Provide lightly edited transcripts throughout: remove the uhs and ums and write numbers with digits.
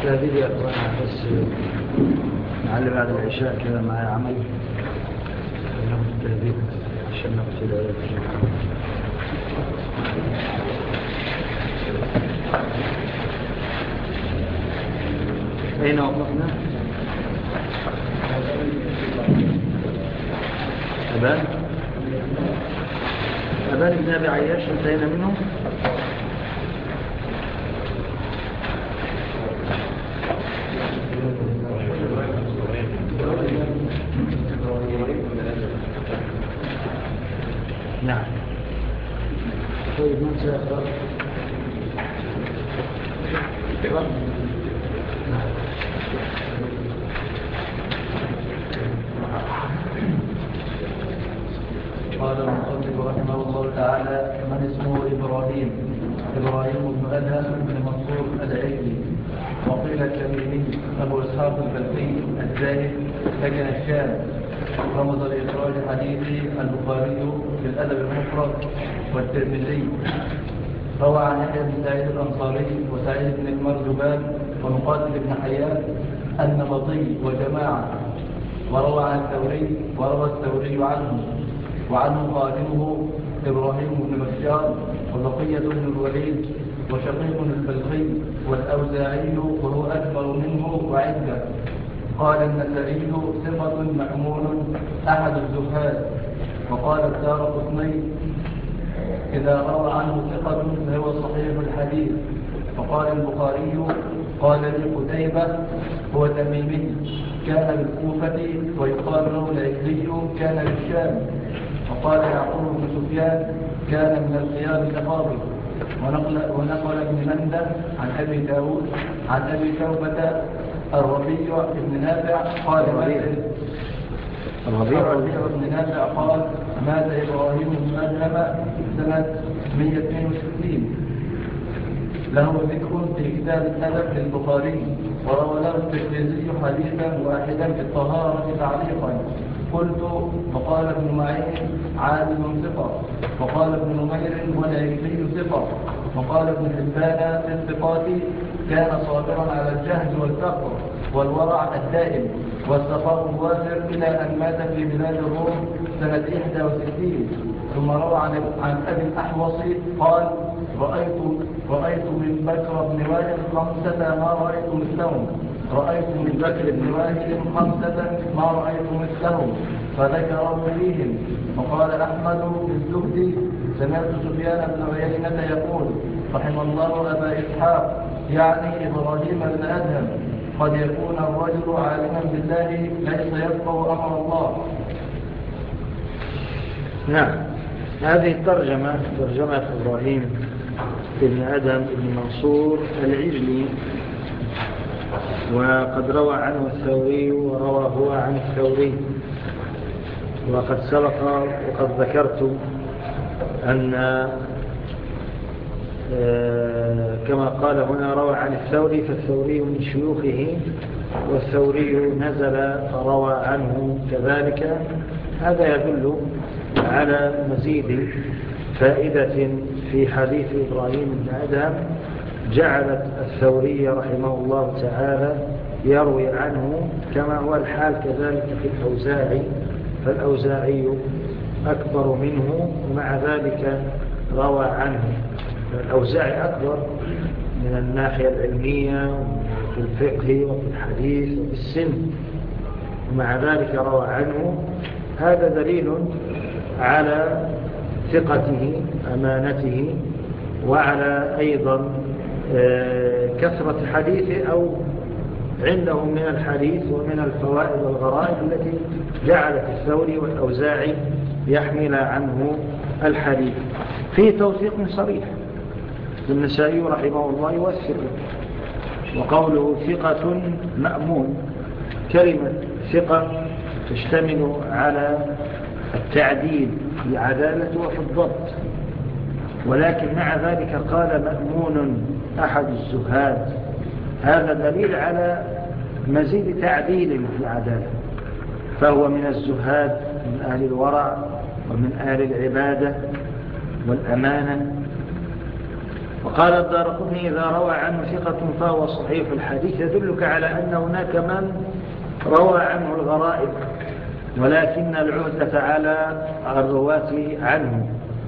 تهديد يا أخوانا، بس معلي بعد العشاء كده معايا عمل ناخد التهديد عشان ناخد في العيادة. أين وقفنا؟ أبان بن أبي عياش انتهينا منه. نعم. طيب من سيقرأ؟ قال المصنف رحمه الله تعالى: من اسمه إبراهيم بن أدهم بن منصور العجلي، وقيل التميمي، أبو إسحاق البلخي الزاهد، سكن الشام، رمز لإخراج حديث البخاري في الأدب المفرد والترمذي. روى عن يحيى بن سعيد الأنصاري وسعيد بن المرزبان ومقاتل بن حيان النبطي وجماعة. وروى الثوري وعنه قادمه إبراهيم بن بشار وبقية بن الوليد وشقيق البلخي والأوزاعي وهو أكبر منه وعدة. قال النسائي: ثقة مأمون أحد الزهاد. وقال الدارقطني: إذا روى عنه ثقة فهو صحيح الحديث. وقال البخاري: قال لي قتيبة هو تميمي كان بالكوفة ويقال له العجلي كان بالشام. وقال يعقوب بن سفيان: كان من الخيار الأفاضل. ونقل ابن منده عن أبي داود عن أبي توبة الربيع بن نافع قال مات إبراهيم بن أدهم سنة 162. له ذكر في كتاب الأدب للبخاري. وروى له الترمذي حديثا واحدا في الطهارة تعليقا. قلت: وقال ابن معين: عالم ثقة. وقال ابن نمير: والعجلي ثقة. وقال ابن حبان في الثقات: كان صابرا على الجهل والفقر والورع الدائم والسخاء الوافر إلى أن مات في بلاد الروم سنة 61. ثم روى عن أبي الأحوص قال: رأيت من بكر بن وائل 5 ما رأيت مثلهم. فذكروا فيهم. وقال أحمد في الزهد: سمعت سفيان بن عيينة يقول: رحم الله أبا إسحاق، يعني إبراهيم بن أدهم، قد يكون الرجل عالما بالله ليس يفقه أمر الله. نعم. هذه الترجمة ترجمة إبراهيم بن أدهم بن منصور العجلي، وقد روى عنه الثوري وروى هو عن الثوري. وقد سبق وقد ذكرت أن كما قال هنا روى عن الثوري، فالثوري من شيوخه، والثوري نزل فروى عنه كذلك. هذا يدل على مزيد فائدة في حديث إبراهيم بن أدهم جعلت الثوري رحمه الله تعالى يروي عنه، كما هو الحال كذلك في الأوزاعي، فالأوزاعي أكبر منه ومع ذلك روى عنه. الأوزاعي أكبر من الناحية العلمية وفي الفقه وفي الحديث وفي السن، ومع ذلك روى عنه. هذا دليل على ثقته أمانته، وعلى أيضا كثرة حديثه أو عنده من الحديث ومن الفوائد والغرائب التي جعلت الثوري والأوزاعي يحمل عنه الحديث. في توثيق صريح، النسائي رحمه الله يوثقه، وقوله ثقة مأمون، كلمة ثقة تشتمل على التعديل في عدالته وفي الضبط، ولكن مع ذلك قال مأمون أحد الزهاد. هذا دليل على مزيد تعديل في العدالة، فهو من الزهاد، من أهل الورع ومن أهل العبادة والأمانة. وقال الدارقطني إذا روى عنه ثقة فهو صحيح الحديث، يدلك على أن هناك من روى عنه الغرائب، ولكن العهدة على الرواة عنه،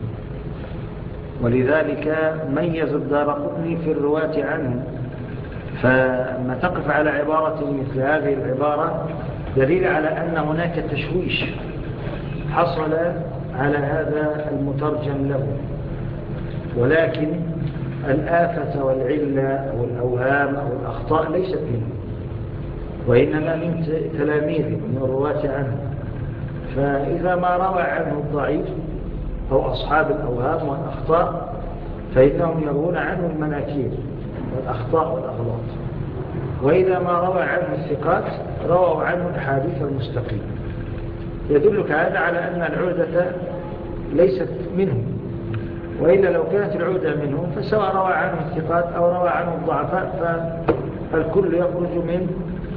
ولذلك ميز الدارقطني في الرواة عنه. فما تقف على عبارة مثل هذه العبارة دليل على أن هناك تشويش حصل على هذا المترجم له، ولكن الآفة والعلة والأوهام أو الأخطاء ليست منه، وإنما من تلاميذه من الرواة عنه. فإذا ما روى عنه الضعيف أو أصحاب الأوهام والأخطاء فإنهم يروون عنه المناكير والأخطاء والأغلاط، وإذا ما روى عنه الثقات رووا عنه الحديث المستقيم. يدلك هذا على أن العودة ليست منهم، وإلا لو كانت العودة منهم فسواء روى عنه الثقات أو روى عنه الضعفاء فالكل يخرج من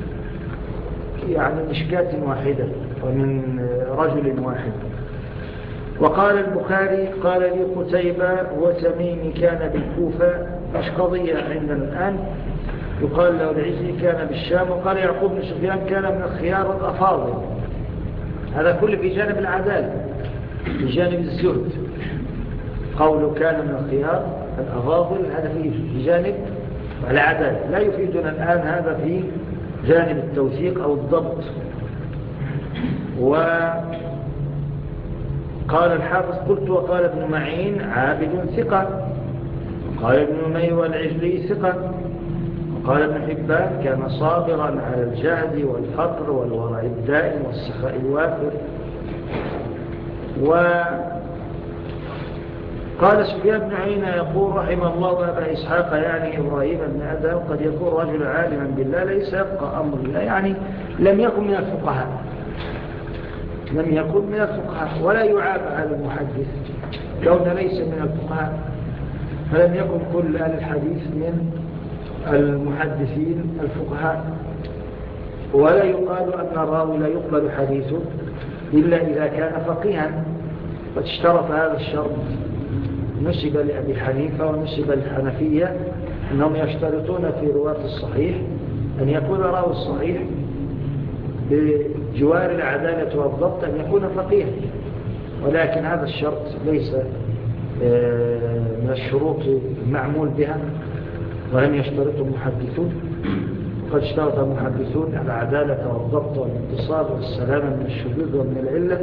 مشكاة واحدة ومن رجل واحد. وقال البخاري قال لي قتيبة وتميمي كان بالكوفة، مش قضية عندنا الآن، يقال له العزي كان بالشام. وقال يعقوب بن سفيان كان من الخيار الأفاضل. هذا كله في جانب العدالة، في جانب الزهد. قوله كان من الخيار الأفاضل هذا في جانب العدالة، لا يفيدنا الآن هذا في جانب التوثيق أو الضبط. وقال الحافظ قلت وقال ابن معين عابد ثقة، وقال ابن نمير والعجلي ثقة، وقال ابن حبان كان صابرا على الجهد والفقر والورع الدائم والسخاء الوافر. وقال سفيان بن عيينة يقول رحم الله أبا إسحاق يعني إبراهيم بن أدهم قد يكون رجل عالما بالله ليس يبقى أمر الله، يعني لم يكن من الفقهاء، لم يكن من الفقهاء، ولا يعاب على المحدث كون ليس من الفقهاء، فلم يكن كل أهل الحديث من المحدثين الفقهاء. ولا يقال أن الراوي لا يقبل حديثه إلا إذا كان فقيها، واشترط هذا الشرط نسب لأبي حنيفة ونسب للحنفية أنهم يشترطون في رواة الصحيح أن يكون راوي الصحيح بجوار العدالة والضبط أن يكون فقيها، ولكن هذا الشرط ليس من الشروط المعمول بها، ولم يشترطوا المحدثون. قد اشترط المحدثون العدالة والضبط والاتصال والسلامة من الشذوذ ومن العلة.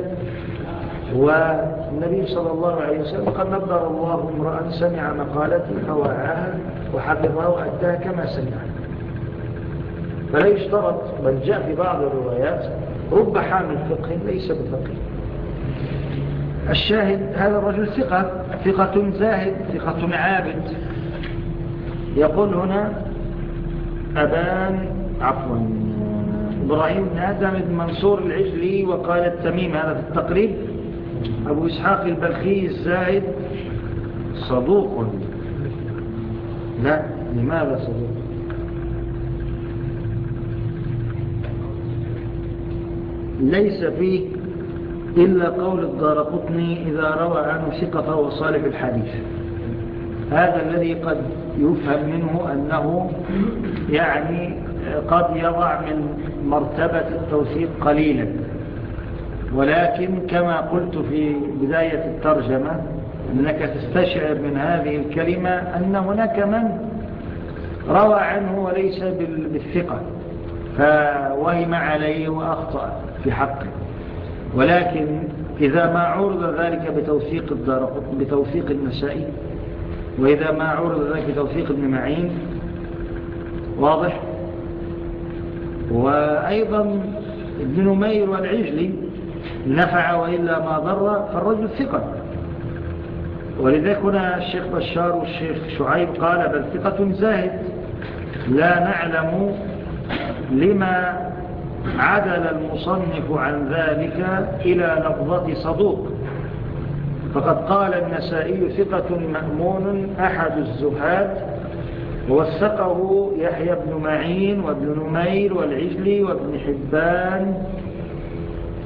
والنبي صلى الله عليه وسلم قد نبر الله امرأ سمع مقالتي فوعاها وحفظها وأداها كما سمعها، فلا يشترط. بل جاء في بعض الروايات رب حامل فقه ليس بفقه. الشاهد هذا الرجل ثقة زاهد ثقة عابد. يقول هنا إبراهيم بن آدم بن منصور العجلي وقال التميم هذا في التقريب أبو إسحاق البلخي الزاهد صدوق. لا، لماذا صدوق؟ ليس فيه إلا قول الدارقطني إذا روى عنه ثقة فهو صالح الحديث. هذا الذي قد يفهم منه أنه قد يضع من مرتبة التوثيق قليلا، ولكن كما قلت في بداية الترجمة أنك تستشعر من هذه الكلمة أن هناك من روى عنه وليس بالثقة فوهم عليه وأخطأ في حقه. ولكن إذا ما عرض ذلك بتوثيق الدارقطني بتوثيق النسائي، وإذا ما عرض ذلك بتوثيق ابن معين واضح، وأيضا ابن نمير والعجلي نفع وإلا ما ضر، فالرجل ثقة. ولذلك هنا الشيخ بشار والشيخ شعيب قال بل ثقة زاهد، لا نعلم لما عدل المصنف عن ذلك إلى لفظة صدوق. فقد قال النسائي ثقة مأمون أحد الزهاد، ووثقه يحيى بن معين وابن نمير والعجلي وابن حبان.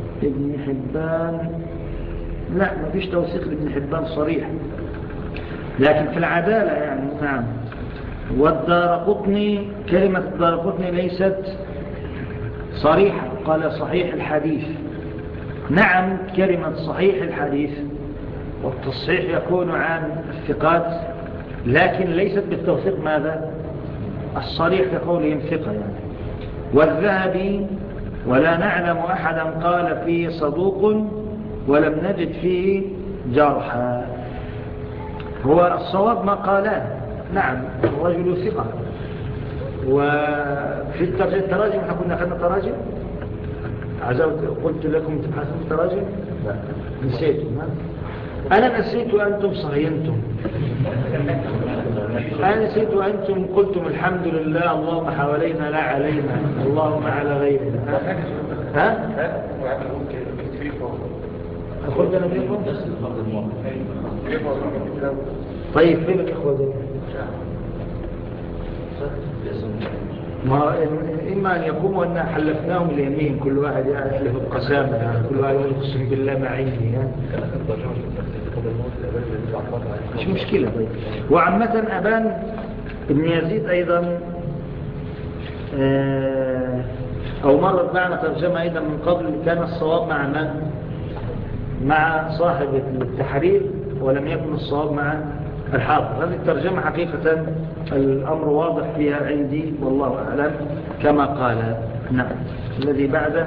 لا، ما فيش توثيق لابن حبان صريح، لكن في العدالة يعني نعم. والدارقطني كلمة الدارقطني ليست صريحة، قال صحيح الحديث. نعم كلمة صحيح الحديث والتصحيح يكون عن الثقات، لكن ليست بالتوثيق ماذا الصريح كقولهم ثقة يعني. والذهبي ولا نعلم أحدا قال فيه صدوق ولم نجد فيه جرحا. هو الصواب ما قاله، نعم الرجل ثقة. وفي التراجم احنا كنا أخذنا تراجم، قلت لكم تبحثون التراجم، لا نسيتم. أنا نسيت وأنتم صهينتم. أنا نسيت وأنتم قلتم الحمد لله اللهم حوالينا لا علينا اللهم على غيرنا. ها؟ أقول أنا فيكم؟ طيب فين الإخوة دي؟ ما إما أن يقوموا أن حلفناهم اليمين، كل واحد يحلف القسامة يعني، كل واحد يقول اقسم بالله ما عندي يعني. مش مشكلة. طيب وعامة أبان ابن يزيد أيضا أو مرت معنا ترجمة أيضا من قبل، كان الصواب مع من؟ مع صاحب التحرير، ولم يكن الصواب مع الحافظ. هذه الترجمة حقيقة الأمر واضح فيها عندي والله أعلم كما قال. نعم. الذي بعده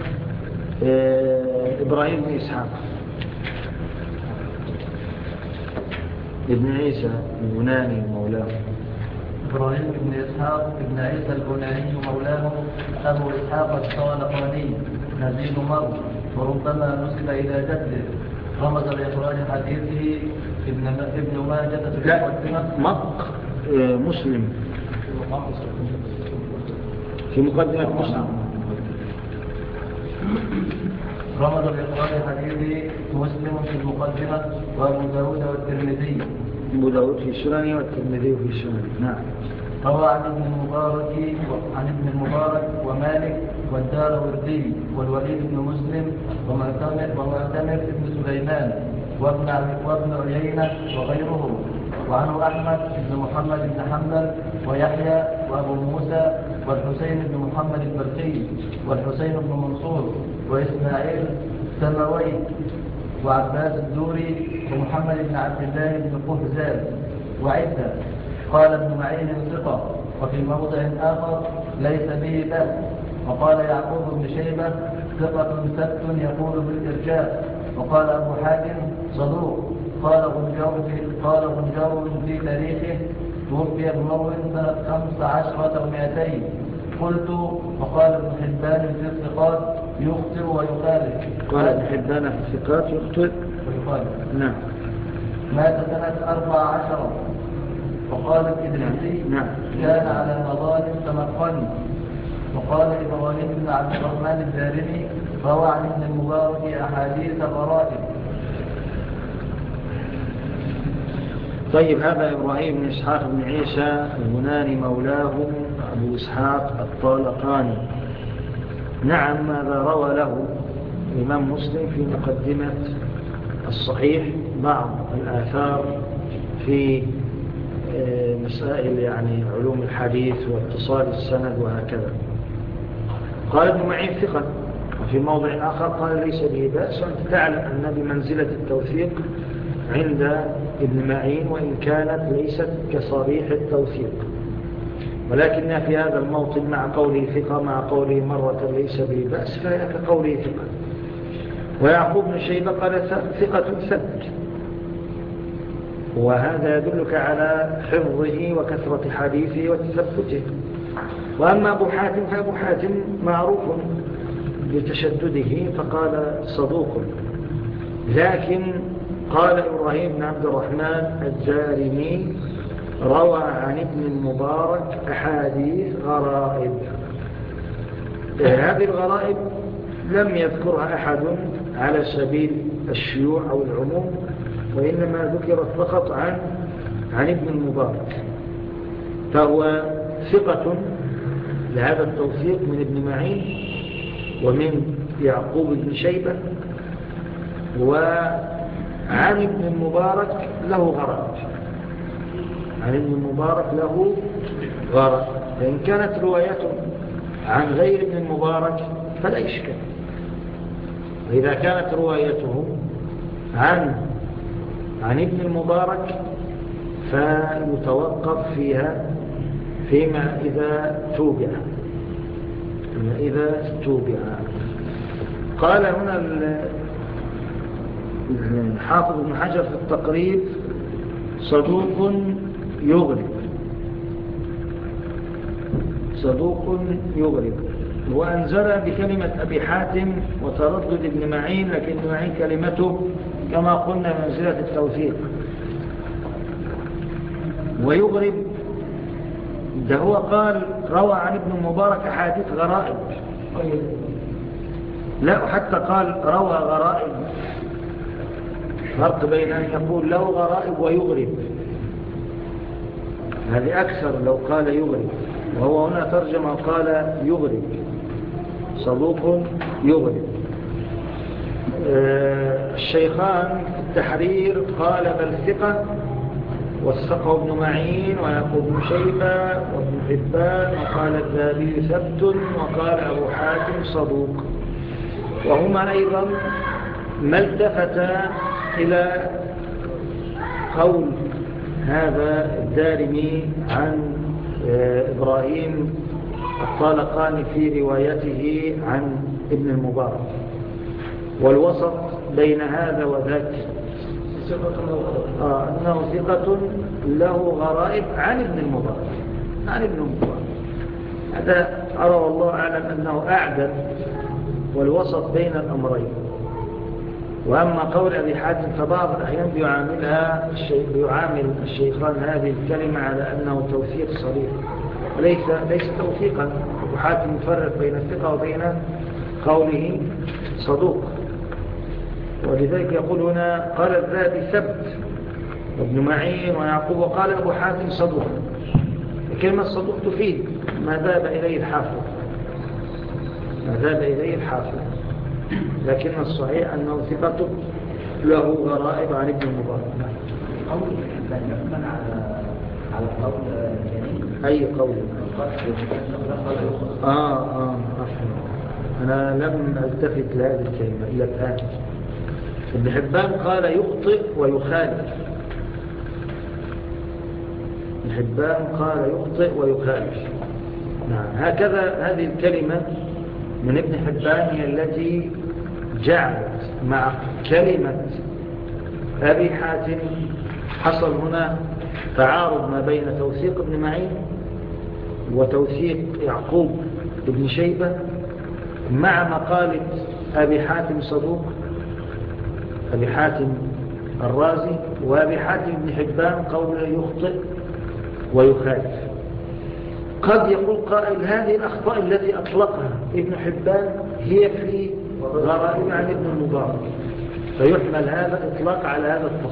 إبراهيم بن إسحاق ابن عيسى البناني مولاه. إبراهيم بن إسحاق بن عيسى البناني مولاه أبو إسحاق الطالقاني نزيل مر، وربما نسب إلى جده. رمز لإخراج حديثه ابن ماجة في المقدمة. مسلم في مقدمة مسلم. رمز لإخراج حديث مسلم في المقدمة، وأبو داود والترمذي. أبو داود في سننه والترمذي في سننه. نعم. روى عن ابن المبارك ومالك والدارقطني والوليد بن مسلم ومعتمر بن سليمان وابن عيينة وغيره. وعنه أحمد بن محمد بن حنبل ويحيى وأبو موسى والحسين بن محمد البلخي والحسين بن منصور وإسماعيل سموي وعباس الدوري ومحمد بن عبد الله بن قهزاد وعدة. قال ابن معين ثقة، وفي موضع آخر ليس به بأس. وقال يعقوب بن شيبة ثقة ثبت يقول بالإرجاء. وقال أبو حاتم صدوق. قال غنجار في تاريخه توفي بمر سنة 15 و200. قلت. وقال ابن حبان في الثقات يخطئ ويخالف. قال ابن حبان في الثقات يخطئ ويخالف. نعم. مات سنة 14. وقال الإدريسي كان على مظالم سمرقند. وقال إبراهيم بن عبد الرحمن الدارمي روى عن ابن المبارك أحاديث غرائب. طيب هذا إبراهيم بن إسحاق بن عيسى البناني مولاه أبو إسحاق الطالقاني. نعم هذا روى له الإمام مسلم في مقدمة الصحيح بعض الآثار في مسائل يعني علوم الحديث واتصال السند وهكذا. قال ابن معين ثقة، وفي موضع آخر قال ليس به بأس. وأنت تعلم أن بمنزلة التوثيق عند ابن معين، وإن كانت ليست كصريح التوثيق، ولكنها في هذا الموطن مع قوله ثقة مع قوله مرة ليس به بأس فهي كقوله ثقة. ويعقوب بن شيبة قال ثقة ثبت، وهذا يدلك على حفظه وكثرة حديثه وتثبته. وأما أبو حاتم فأبو حاتم معروف بتشدده فقال صدوق. لكن قال إبراهيم بن عبد الرحمن الدارمي روى عن ابن المبارك أحاديث غرائب. هذه الغرائب لم يذكرها أحد على سبيل الشيوع أو العموم، وإنما ذكرت فقط عن ابن المبارك، فهو ثقة لهذا التوثيق من ابن معين ومن يعقوب بن شيبة. وعن ابن المبارك له غرائب، عن ابن المبارك له غرائب. فإن كانت روايته عن غير ابن المبارك فلا إشكال. وإذا كانت روايته عن ابن المبارك فيتوقف فيها فيما إذا توبع. قال هنا الحافظ ابن حجر في التقريب صدوق يغرب وأنزل بكلمة أبي حاتم وتردد ابن معين، لكن ابن معين كلمته كما قلنا منزلة التوثيق. ويغرب ده هو قال روى عن ابن المبارك أحاديث غرائب، لا حتى قال روى غرائب. فرق بين أن يقول له غرائب ويغرب، هذه أكثر لو قال يغرب، وهو هنا ترجمة قال يغرب، صدوق يغرب. الشيخان في التحرير قال بل ثقة، وثقه ابن معين ويعقوب بن شيبة وابن حبان، وقال الذهبي ثبت، وقال أبو حاتم صدوق. وهما أيضا ما التفتا إلى قول هذا الدارمي عن إبراهيم الطالقاني في روايته عن ابن المبارك، والوسط بين هذا وذاك أنه ثقة له غرائب عن ابن المبارك. هذا أرى والله أعلم أنه أعدل والوسط بين الأمرين. وأما قول أبي حاتم فبعض الأحيان بيعامل الشيخان هذه الكلمة على أنه توثيق صريح، ليس توثيقا. أبو حاتم يفرق بين الثقة وبين قوله صدوق، ولذلك يقول هنا قال الذهبي ثبت وابن معين ويعقوب، وقال أبو حاتم صدوق. كلمة صدوق تفيد ما ذهب إليه الحافظ، لكن الصحيح أنه ثقة له غرائب عن ابن المبارك. قول الإنسان على قول أي قول؟ أنا لم ألتفت لهذه الكلمة إلا الآن. ابن حبان قال يخطئ ويخالف. نعم، هكذا هذه الكلمة من ابن حبان هي التي جعلت مع كلمة أبي حاتم حصل هنا تعارض ما بين توثيق ابن معين وتوثيق يعقوب ابن شيبة مع مقالة أبي حاتم صدوق، أبي حاتم الرازي، وأبي حاتم ابن حبان قول يخطئ ويخالف. قد يقول قائل هذه الأخطاء التي أطلقها ابن حبان هي في غرائب عن ابن المبارك، فيحمل هذا الإطلاق على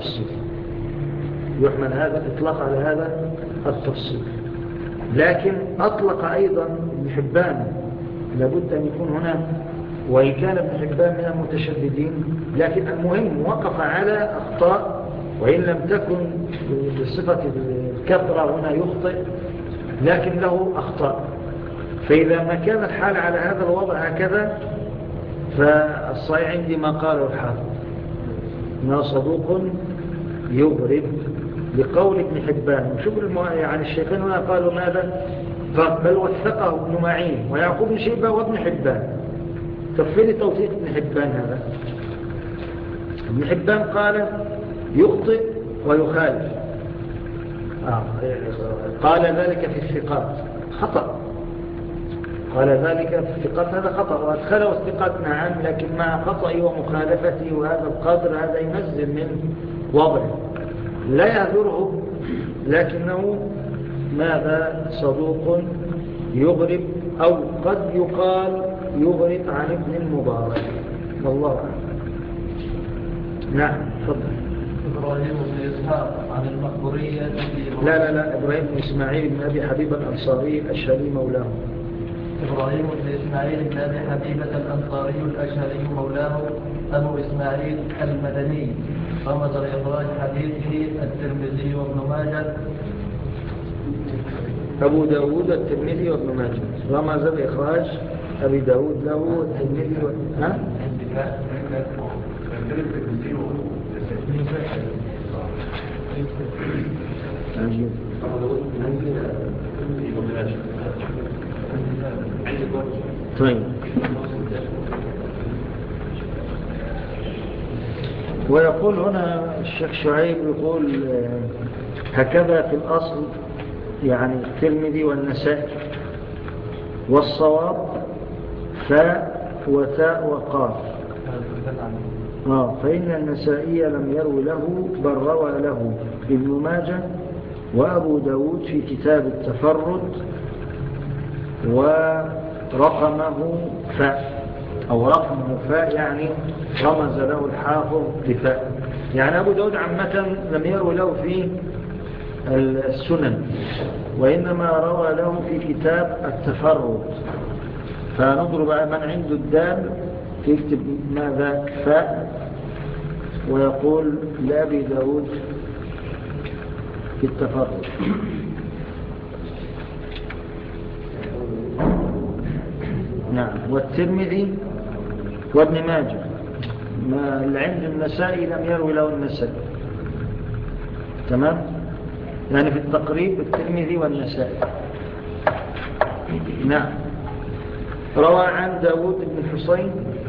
هذا التفصيل. لكن أطلق أيضا ابن حبان، لابد أن يكون هنا، وإن كان ابن حبان من المتشددين، لكن المهم وقف على أخطاء، وإن لم تكن بصفة الكثرة هنا يخطئ، لكن له أخطاء. فإذا ما كان الحال على هذا الوضع هكذا، فالصحيح عندي ما قاله الحافظ إنه صدوق يغرب لقول ابن حبان. شوف يعني الشيخين هنا قالوا ماذا؟ بل وثقه ابن معين ويعقوب بن شيبة وابن حبان. تفصيل توثيق ابن حبان هذا، ابن حبان قال يخطئ ويخالف، قال ذلك في الثقات خطأ، هذا خطأ، وأدخله الثقات نعم، لكن مع خطأه ومخالفته وهذا القدر هذا ينزل من وضعه لا يهذره، لكنه ماذا؟ صدوق يغرب، أو قد يقال يغرب عن ابن المبارك، والله أعلم. نعم، تفضل. إبراهيم بن إسحاق عن المقبورية. لا، إبراهيم بن إسماعيل بن أبي حبيبة الأنصاري الأشهري مولاه. إبراهيم بن إسماعيل بن أبي حبيبة الأنصاري الأشهري مولاه أبو إسماعيل المدني، رمز لإخراج حديثه الترمذي وابن ماجه أبو داود الترمذي وابن ماجه رمز بإخراج أبي داود له والترمذي ها؟ عجيب. طيب ويقول هنا الشيخ شعيب يقول هكذا في الأصل يعني الترمذي والنسائي والصواب فاء وتاء وقاف فإن النسائي لم يروي له بل روى له ابن ماجه وأبو داود في كتاب التفرد ورقمه فاء أو رقمه فاء يعني رمز له الحافظ بفاء يعني أبو داود عامة لم يروي له في السنن وإنما روى له في كتاب التفرد فنضرب من عنده الدال يكتب ماذا فاء ويقول لأبي داود في التفرد. نعم والترمذي وابن ماجه ما اللي عند النسائي لم يروي له النسائي تمام يعني في التقريب الترمذي والنسائي. نعم روى عن داود بن حسين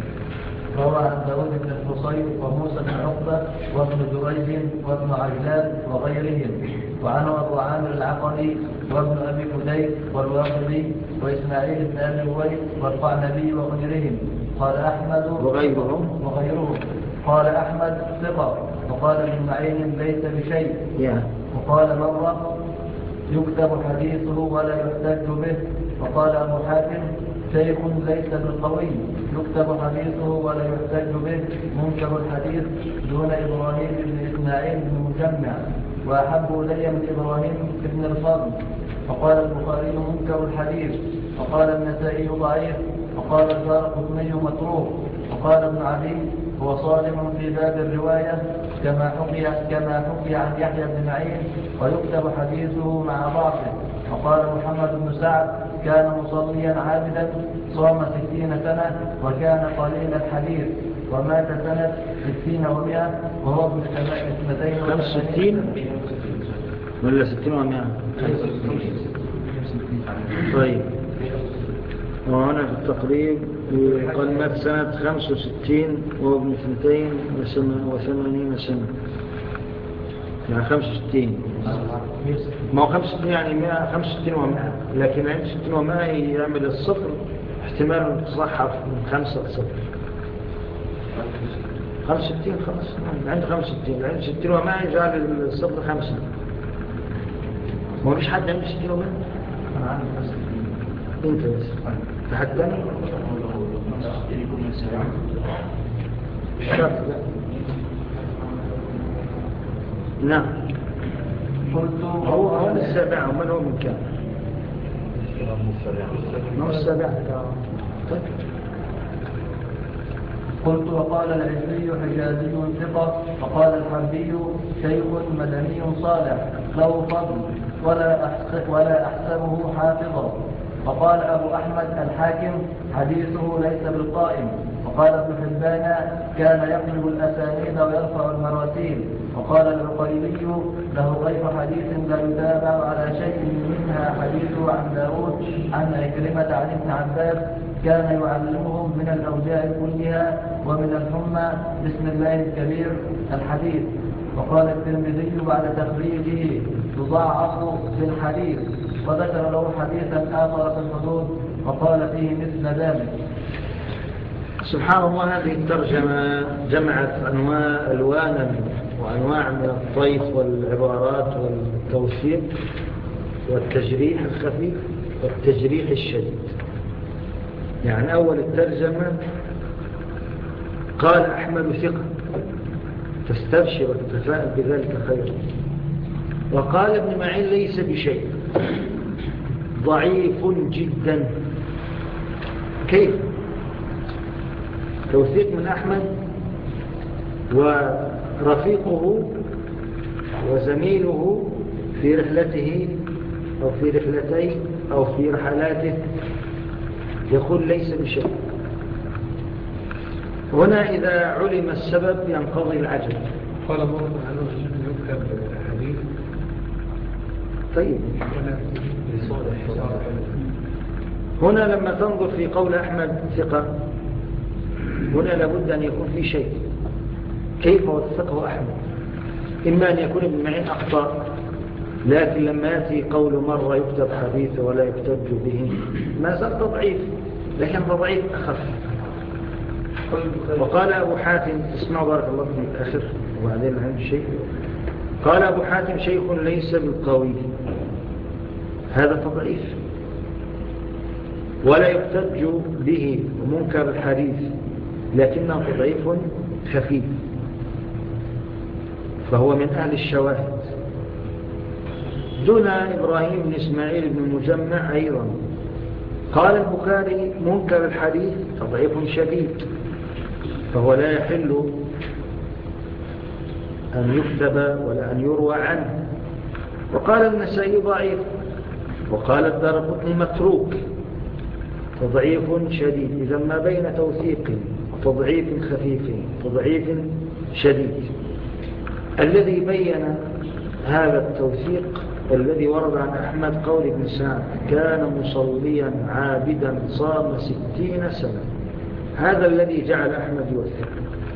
وموسى بن عقبة وابن جريج وابن عجلان وغيرهم وعنه أبو عامر العقدي وابن أبي فديك والواقدي وإسماعيل بن أبي هويد والقعنبي وغيرهم قال أحمد وغيرهم قال أحمد ثقة وقال ابن معين ليس بشيء وقال مرة يكتب حديثه ولا يحتج به وقال أبو حاتم شيخ ليس بالقوي يكتب حديثه ولا يحتج به منكر الحديث دون إبراهيم بن إسماعيل بن مجمع وأحب إلي من إبراهيم بن الفضل وقال البخاري منكر الحديث وقال النسائي ضعيف وقال الدارقطني متروك وقال ابن عدي هو صالح في باب الرواية كما حكي عن يحيى بن معين ويكتب حديثه مع ضعفه وقال محمد بن سعد كان مصليا عابدا صام 60 سنة وكان قليل الحديث ومات سنة 60 و100 وهو ابن 65 ولا 60 و100 طيب وهنا في التقريب قال مات سنة 65 وهو ابن 82 سنة يعني 65 ما هو 65 يعني 165 و100 لكن عند 60 و100 يعمل الصفر احتمال تصحف من 5 ل 0 65 خلاص عند 65 عند 60 و100 يجعل الصفر 5 ما فيش حد عنده 60 و100 أنا عندي 65 انت بس في حد تاني شرط لا نعم هو من السابعة ومن هو من كام من السابعة قلت وقال العزي حجازي ثقة وقال الحربي شيخ مدني صالح له فضل ولا أحسبه حافظا وقال أبو أحمد الحاكم حديثه ليس بالقائم وقال ابن حبان كان يقلب الأسانيد ويرفع المراسيل وقال العقيلي له غير حديث لا يتابع على شيء منها حديثه عن داود عن عكرمة عن ابن عباس كان يعلمهم من الأوجاع كلها ومن الحمى بسم الله الكبير الحديث. وقال الترمذي بعد تخريجه يضاعف في الحديث وذكر له حديثا آخر في الحدود وقال فيه مثل ذلك. سبحان الله هذه الترجمة جمعت ألوانا وأنواع من الطيف والعبارات والتوثيق والتجريح الخفيف والتجريح الشديد. يعني أول الترجمة قال أحمد ثقة تستبشر وتتفائل بذلك خيرا وقال ابن معين ليس بشيء ضعيف جدا. كيف توثيق من أحمد ورفيقه وزميله في رحلته أو في رحلتيه أو في رحلاته يقول ليس بشيء. هنا إذا علم السبب ينقضي العجل. قال مرة عنه الشيخ يذكر حديث طيب هنا لما تنظر في قول أحمد ثقة هنا لابد أن يكون في شيء. كيف وثقه أحمد؟ إما أن يكون ابن معين أخطأ، لكن لما يأتي قول مرة يكتب حديث ولا يكتب به ما زال تضعيف، لكن تضعيف أخف. وقال أبو حاتم، اسمعوا بارك الله في الآخر وبعدين عن شيء. قال أبو حاتم شيخ ليس بالقوي، هذا تضعيف. ولا يحتج به منكر الحديث لكنه تضعيف خفيف، فهو من أهل الشواهد. دون إبراهيم بن إسماعيل بن المجمع أيضا. قال البخاري منكر الحديث تضعيف شديد، فهو لا يحل أن يكتب ولا أن يروى عنه. وقال النسائي ضعيف، وقال الدارقطني متروك، تضعيف شديد. إذا ما بين توثيق وتضعيف خفيف تضعيف شديد. الذي بين هذا التوثيق الذي ورد عن أحمد قول ابن سعد كان مصليا عابدا صام 60 سنة، هذا الذي جعل أحمد يوثق.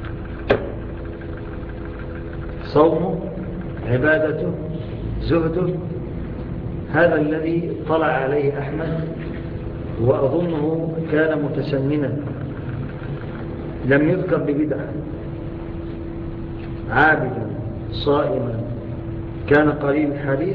صومه، عبادته، زهده، هذا الذي طلع عليه أحمد، وأظنه كان متسننا لم يذكر ببدعة. عابدا صائما كان قليل الحديث.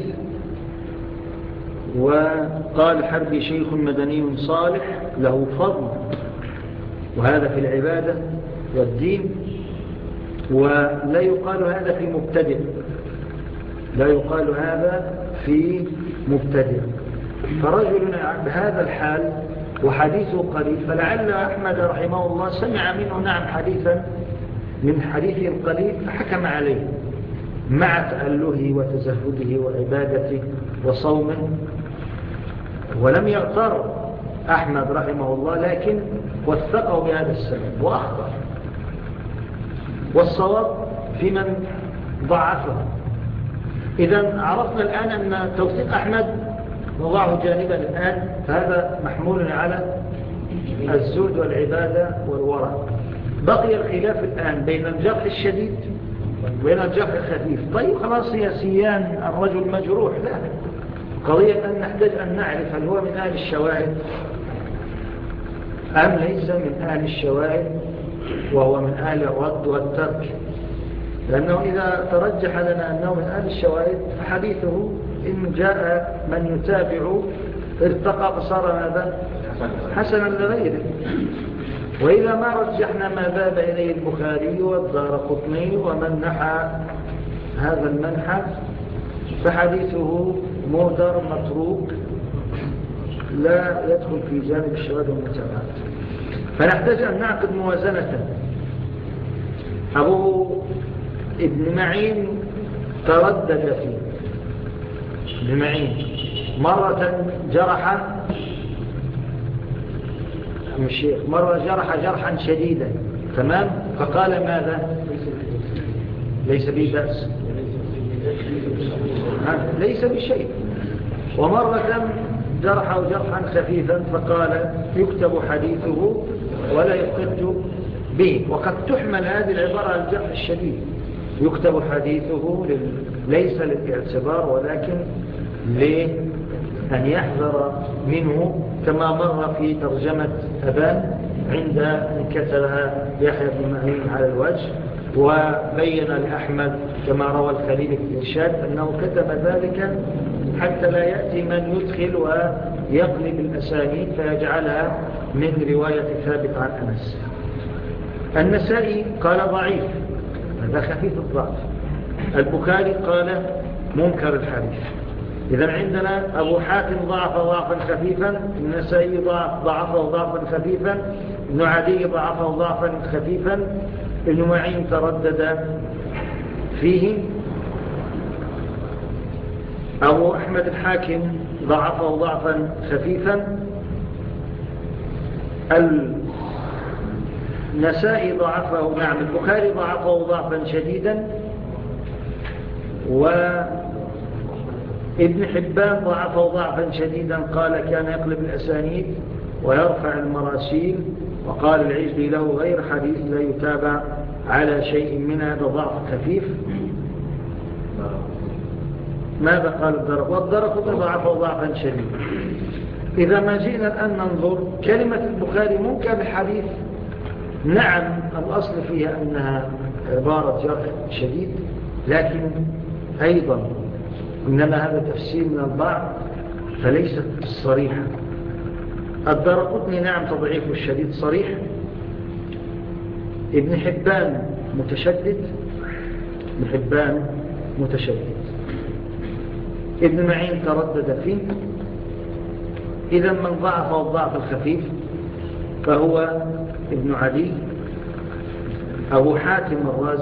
وقال حربي شيخ مدني صالح له فضل، وهذا في العبادة والدين. ولا يقال هذا في مبتدئ، لا يقال هذا في مبتدئ. فرجل بهذا الحال وحديثه قليل، فلعل أحمد رحمه الله سمع منه نعم حديثا من حديثه القليل فحكم عليه مع تأله وتزهده وعبادته وصومه. ولم يغتر أحمد رحمه الله، لكن وثقه بهذا السبب وأخطأ. والصواب في من ضعفه. إذن عرفنا الآن أن توثيق أحمد نضعه جانبا الآن، فهذا محمول على الزهد والعبادة والورع. بقي الخلاف الآن بين الجرح الشديد وبين الجرح الخفيف. طيب خلاص هي سيان الرجل مجروح، لا، قضية أن نحتاج أن نعرف هل هو من أهل الشواهد أم ليس من أهل الشواهد وهو من أهل الرد والترك. لأنه إذا ترجح لنا أنه من أهل الشواهد فحديثه إن جاء من يتابع ارتقى فصار ماذا؟ حسنا لغيره. وإذا ما رجحنا ما ذهب إليه البخاري والدارقطني ومن نحى هذا المنحى فحديثه مهدر متروك لا يدخل في جانب الشواهد والمتابعات. فنحتاج أن نعقد موازنة. أبو ابن معين تردد فيه. ابن معين مرة جرح الشيخ، مرة جرح جرحا شديدا، تمام، فقال ماذا؟ ليس به بأس، ليس بشيء. ومرة جرحه جرحا خفيفا فقال يكتب حديثه ولا يحتج به. وقد تحمل هذه العبارة على الجرح الشديد، يكتب حديثه ليس للاعتبار ولكن لأن يحذر منه، كما مر في ترجمة أبان عند أن كتبها يحيى بن معين على الوجه، وبين لأحمد كما روى الخليل في الإرشاد أنه كتب ذلك حتى لا يأتي من يدخل ويقلب الأسانيد فيجعلها من رواية ثابت عن أنس. النسائي قال ضعيف، هذا خفيف الضعف. البخاري قال منكر الحديث. إذن عندنا أبو حاتم ضعف ضعفا خفيفا، النسائي ضعفه ضعفا خفيفا، ابن عدي ضعفه ضعفا خفيفا، ابن معين تردد فيه. أبو أحمد الحاكم ضعفه ضعفا خفيفا. النسائي ضعفه، نعم البخاري ضعفه ضعفا شديدا، وابن حبان ضعفه ضعفا شديدا، قال كان يقلب الأسانيد ويرفع المراسيل، وقال العجلي له غير حديث لا يتابع على شيء من هذا ضعف خفيف. ماذا قال الدرقطني ضعفه ضعفا شديدا. إذا ما جئنا الآن ننظر كلمة البخاري منكر الحديث، نعم الأصل فيها أنها عبارة جرح شديد، لكن أيضا إنما هذا تفسير من البعض فليست صريحة. الدرقطني نعم تضعيف الشديد صريح، ابن حبان متشدد، ابن معين تردد فيه. إذا من ضعف الضعف الخفيف فهو ابن عدي. أبو حاتم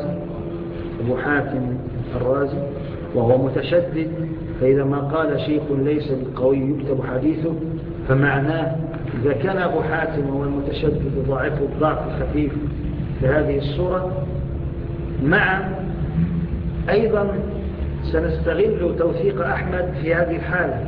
الرازي وهو متشدد، فإذا ما قال شيخ ليس بالقوي يكتب حديثه، فمعناه إذا كان أبو حاتم هو المتشدد ضعف الضعف الخفيف بهذه الصورة، مع أيضا سنستغل توثيق أحمد في هذه الحالة.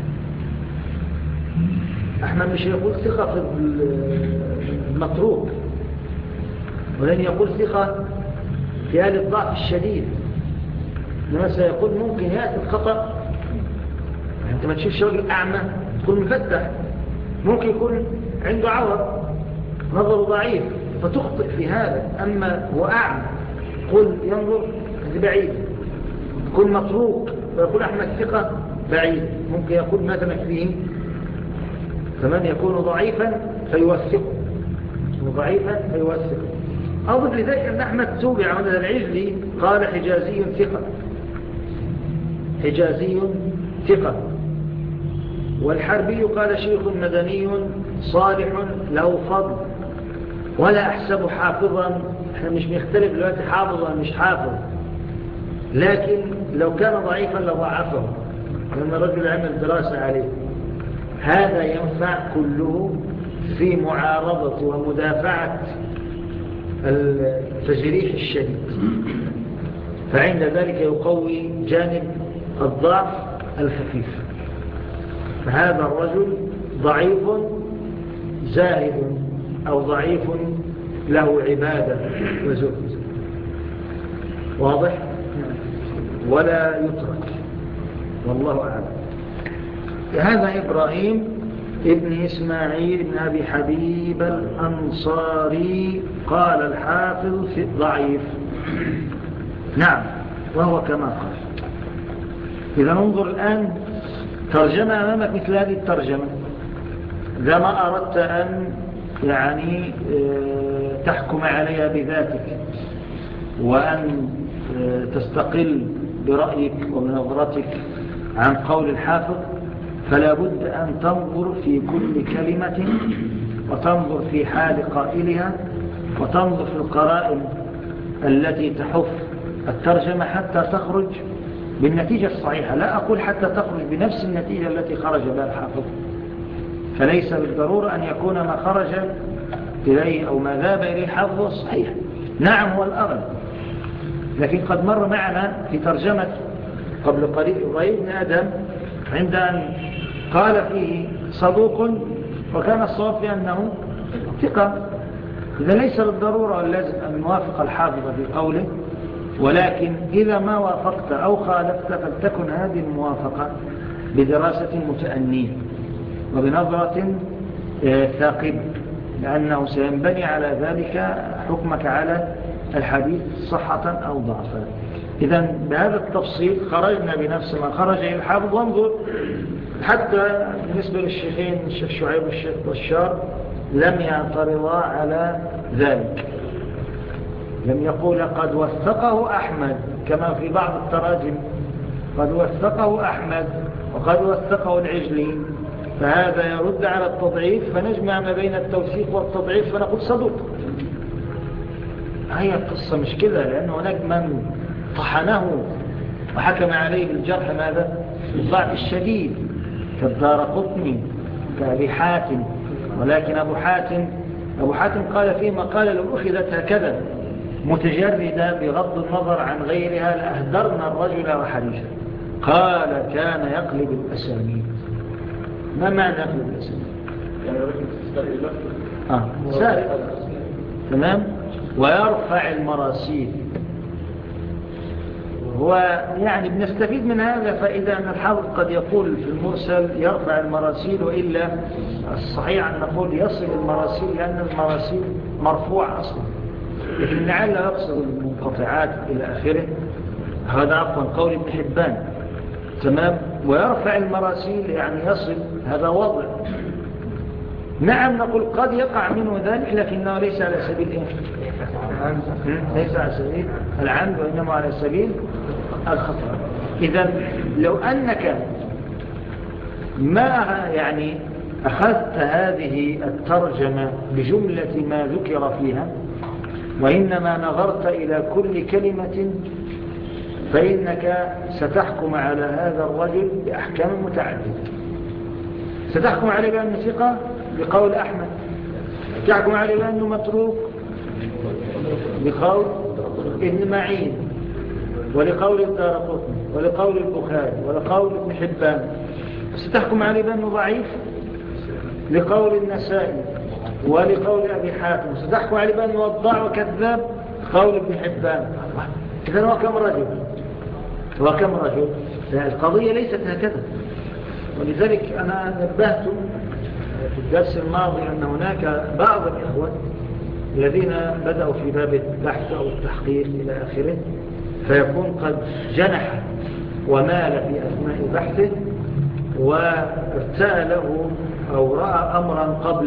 أحمد مش يقول ثقة في المتروك، ولن يقول ثقة في هذا الضعف الشديد، إنما سيقول ممكن يأتي الخطأ. أنت ما تشوفش راجل أعمى تكون مفتح، ممكن يكون عنده عور نظره ضعيف فتخطئ في هذا. أما هو أعمى قل ينظر بعيد، يكون متروك ويقول أحمد ثقة بعيد. ممكن يقول مثلا فيه كمان يكون ضعيفا فيوثقه، أضف لذلك أن أحمد توبع عن العجلي قال حجازي ثقة، والحربي قال شيخ مدني صالح له فضل ولا أحسب حافظا. احنا مش بنختلف دلوقتي حافظ ولا مش حافظ، لكن لو كان ضعيفا لضعفه لأن الرجل عمل دراسة عليه. هذا ينفع كله في معارضة ومدافعة التجريح الشديد، فعند ذلك يقوي جانب الضعف الخفيف. فهذا الرجل ضعيف زاهد أو ضعيف له عبادة وزهد، واضح؟ ولا يترك، والله أعلم. هذا إبراهيم ابن إسماعيل بن أبي حبيب الأنصاري قال الحافظ في ضعيف، نعم وهو كما قال. إذا ننظر الآن ترجمة أمامك مثل هذه الترجمة، إذا ما أردت أن يعني تحكم عليها بذاتك وأن تستقل برأيك وبنظرتك عن قول الحافظ، فلا بد أن تنظر في كل كلمة وتنظر في حال قائلها وتنظر في القرائن التي تحف الترجمة حتى تخرج بالنتيجة الصحيحة. لا أقول حتى تخرج بنفس النتيجة التي خرج بها الحافظ، فليس بالضرورة أن يكون ما خرج إليه أو ما ذهب إليه الحافظ الصحيح، نعم هو الأغلب. لكن قد مر معنا في ترجمة قبل قليل إبراهيم بن آدم عند أن قال فيه صدوق وكان الصواب في أنه ثقة. إذا ليس بالضرورة لازم أن نوافق الحافظ في قوله، ولكن إذا ما وافقت أو خالفت فلتكن هذه الموافقة بدراسة متأنية وبنظرة ثاقبة، لأنه سينبني على ذلك حكمك على الحديث صحة أو ضعفا. إذن بهذا التفصيل خرجنا بنفس ما خرج إلى الحافظ. وانظر حتى بالنسبة للشيخين الشيخ شعيب والشيخ بشار لم يعترضا على ذلك، لم يقول قد وثقه أحمد كما في بعض التراجم قد وثقه أحمد وقد وثقه العجلي، فهذا يرد على التضعيف، فنجمع ما بين التوثيق والتضعيف فنقول صدوق. هي القصة مش كده، لأن هناك من طحنه وحكم عليه بالجرح ماذا الضعف الشديد كالدارقطني كأبي حاتم. ولكن أبو حاتم قال فيما قال لو أخذت هكذا متجردة بغض النظر عن غيرها لأهدرنا الرجل وحريشه. قال كان يقلب الأسانيد. ما معنى يقلب الأسانيد؟ سارق. تمام. ويرفع المراسيل. هو يعني بنستفيد من هذا فإذا أن الحافظ قد يقول في المرسل يرفع المراسيل، وإلا الصحيح أن نقول يصل المراسيل لأن المراسيل مرفوع أصلا، لكن لعل يقصد المنقطعات إلى آخره. هذا عفوا قول ابن حبان. تمام. ويرفع المراسيل يعني يصل، هذا وضع. نعم نقول قد يقع منه ذلك لكنه ليس على سبيل ليس على سبيل العمد، وإنما على سبيل الخطأ. إذن لو أنك ما يعني أخذت هذه الترجمة بجملة ما ذكر فيها وإنما نظرت إلى كل كلمة فإنك ستحكم على هذا الرجل بأحكام متعددة. ستحكم عليه بأنه ثقة بقول أحمد، تحكم عليه بأنه متروك بقول ابن معين، ولقول الدارقطني، ولقول البخاري، ولقول ابن حبان. ستحكم عليه بأنه ضعيف لقول النسائي ولقول أبي حاتم. ستحكم عليه بأنه وضاع وكذاب قول ابن حبان. إذن هو كم رجل؟ القضية ليست هكذا. ولذلك أنا نبهت في الدرس الماضي أن هناك بعض الإخوة الذين بدأوا في باب البحث أو التحقيق إلى آخره، فيكون قد جنح ومال في أثناء بحثه وارتأله أو رأى أمرا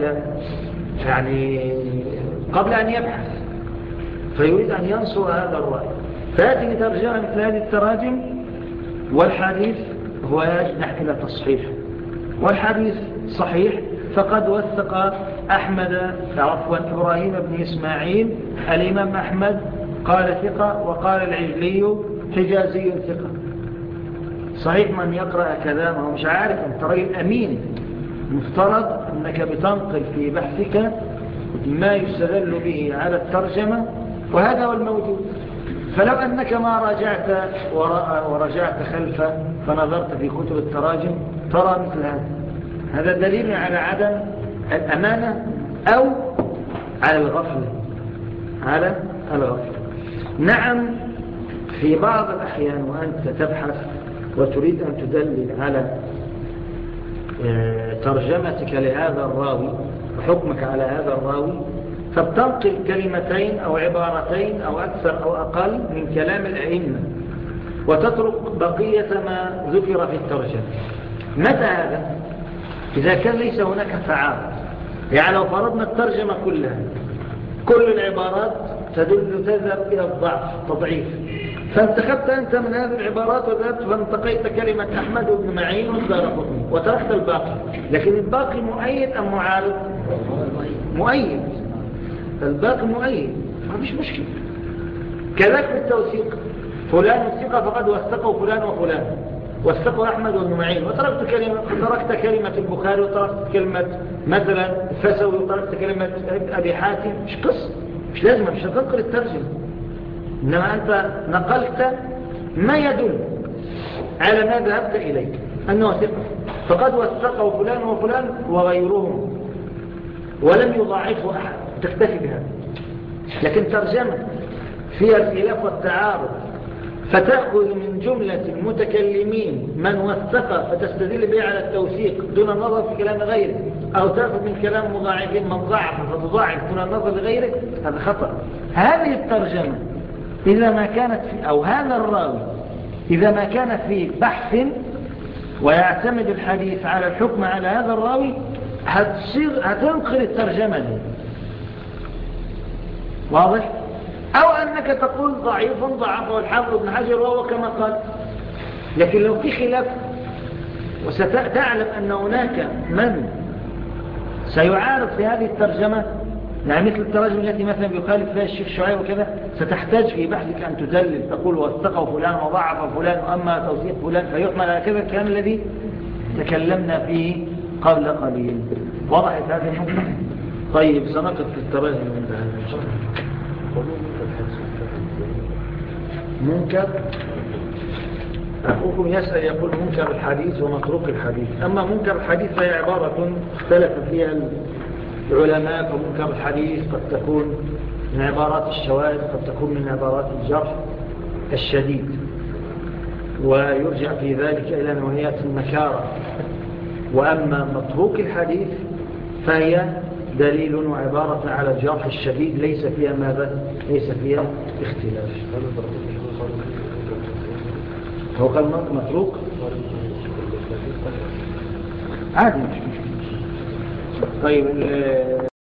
قبل أن يبحث، فيريد أن ينصر هذا الرأي، فهذه ترجمة مثل هذه التراجم. والحديث هو يجنح إلى تصحيح، والحديث صحيح فقد وثق إبراهيم بن إسماعيل الإمام أحمد قال ثقة، وقال العجلي حجازي ثقة. صحيح من يقرأ كلامه مش عارف أنت رجل أمين، مفترض أنك بتنقل في بحثك ما يستدل به على الترجمة، وهذا هو الموجود. فلو أنك ما راجعت وراء ورجعت خلفه فنظرت في كتب التراجم ترى مثل هذا دليل على عدم الأمانة أو على الغفلة. نعم في بعض الأحيان وأنت تبحث وتريد أن تدلل على ترجمتك لهذا الراوي وحكمك على هذا الراوي، فبتنقل كلمتين أو عبارتين أو أكثر أو أقل من كلام الأئمة وتترك بقية ما ذكر في الترجمة. متى هذا؟ إذا كان ليس هناك تعارض. يعني لو فرضنا الترجمة كلها كل العبارات تذهب إلى الضعف تضعيف، فانتخبت أنت من هذه العبارات وذهبت فانتقيت كلمة أحمد بن معين والدارقطني وتركت الباقي، لكن الباقي مؤيد أم معارض؟ مؤيد. الباقي مؤيد، ما فيش مشكلة. كذلك في التوثيق، فلان الثقة فقد وثقه فلان وفلان، وثقه أحمد بن معين، وتركت كلمة البخاري وتركت كلمة مثلا الفسوي وتركت كلمة أبي حاتم. مش قصة، مش لازم، مش هتنقل الترجمة، إنما أنت نقلت ما يدل على ما ذهبت إليه أنه ثقة فقد وثقه فلان وفلان وغيرهم ولم يضاعفه أحد، تكتفي بهذا. لكن ترجمة فيها الخلاف والتعارض فتأخذ من جملة المتكلمين من وثق فتستدل به على التوثيق دون النظر في كلام غيره، أو تأخذ من كلام مضاعفين من ضعف فتضاعف دون النظر لغيره، هذا خطأ. هذه الترجمة إذا ما كانت أو هذا الراوي إذا ما كان في بحث ويعتمد الحديث على الحكم على هذا الراوي هتنقل الترجمة دي. واضح؟ أو أنك تقول ضعيف ضعفه الحافظ ابن حجر وهو كما قال. لكن لو في خلاف وستعلم أن هناك من سيعارض في هذه الترجمة يعني مثل التراجم التي مثلا بيخالف فيها الشيخ شعيب وكذا ستحتاج في بحثك أن تدلل تقول واستقوا فلان وضعف فلان وأما توثيق فلان فيحمل على كذا الكلام الذي تكلمنا فيه قبل قليل. وضحت هذه النقطة؟ طيب سنقف في التراجم عند هذا إن شاء الله. منكر أخوكم يسأل يقول منكر الحديث ومتروك الحديث. أما منكر الحديث فهي عبارة اختلف فيها العلماء. فمنكر الحديث قد تكون من عبارات الشواذ، قد تكون من عبارات الجرح الشديد، ويرجع في ذلك إلى نوعيات النكارة. وأما متروك الحديث فهي دليل وعبارة على الجرح الشديد ليس فيها ماذا؟ ليس فيها اختلاف. هو قال متروك عادي مش مشكلة. طيب